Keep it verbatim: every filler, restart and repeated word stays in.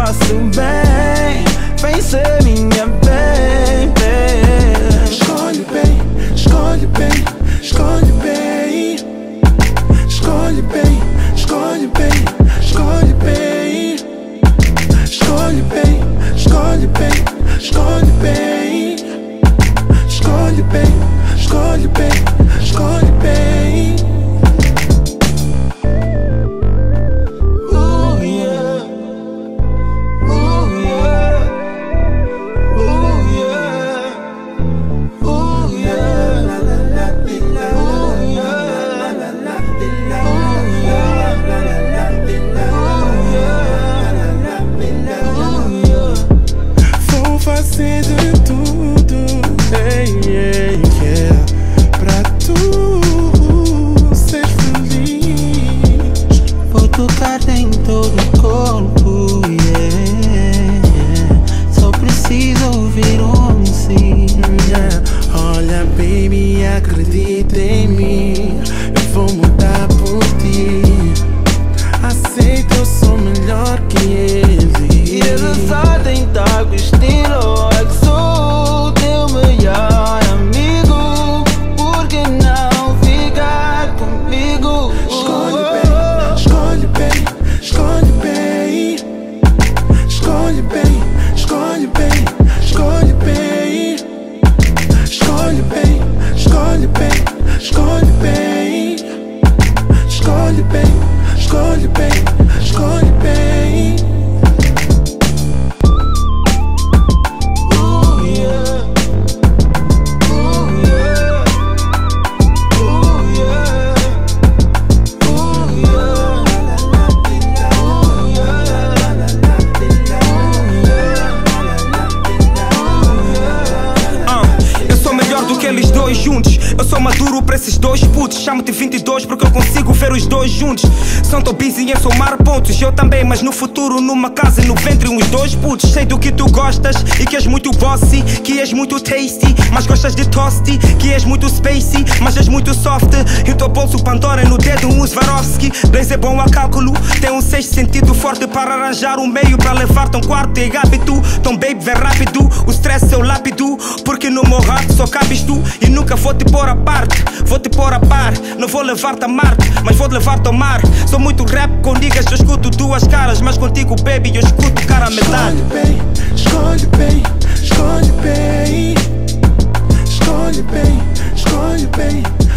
nosso bem, vem ser minha baby. Escolhe bem, escolhe bem, escolhe bem. Escolhe bem, escolhe bem, escolhe bem. Escolhe bem, escolhe bem, escolhe bem. Escolhe bem, escolhe bem, escolhe bem. Ooh yeah, ooh yeah, ooh yeah, ooh yeah, la la la la, ooh yeah, la la la la, ooh yeah, la la la la, ooh yeah. Vou fazer de tudo, hey, hey, yeah, pra tu ser feliz. Vou tocar-te em todo o corpo, yeah. Só preciso ouvir um sim. Yeah. Olha, baby, acredita em mim. Eu vou mudar por ti. Aceita, eu sou melhor que ele. Queres só tentar com estilo, é que sou teu melhor amigo. Por que não ficar comigo? Escolhe bem, escolhe bem, escolhe bem. Escolhe bem, escolhe bem, escolhe bem. Escolhe bem, escolhe bem, escolhe bem. Escolhe bem, escolhe bem, escolhe bem. Ooh yeah, ooh yeah, ooh yeah, ooh yeah, ooh yeah. Ah, eu sou melhor do que eles dois juntos. Eu sou maduro pra esses dois putos. Chamo-te vinte e dois porque eu consigo ver os dois juntos. São tão busy em somar pontos. Eu também, mas no futuro numa casa no ventre uns dois putos. Sei do que tu gostas e que és muito bossy, que és muito tasty, mas gostas de toasty. Que és muito spacey, mas és muito soft. E o teu bolso Pandora no dedo um Swarovski. Blaze é bom a cálculo, tem um sexto sentido forte para arranjar um meio para levar-te a um quarto e hábito. Então baby, vem rápido, o stress é o lápido. Porque no meu heart só cabes tu e nunca vou te pôr a parte. Vou te pôr a par, não vou levar-te a Marte, mas vou te levar-te ao mar. Sou muito rap com niggas, eu escuto duas caras, mas contigo baby eu escuto cara a metade. Escolhe bem, escolhe bem, escolhe bem, escolhe bem, escolhe bem.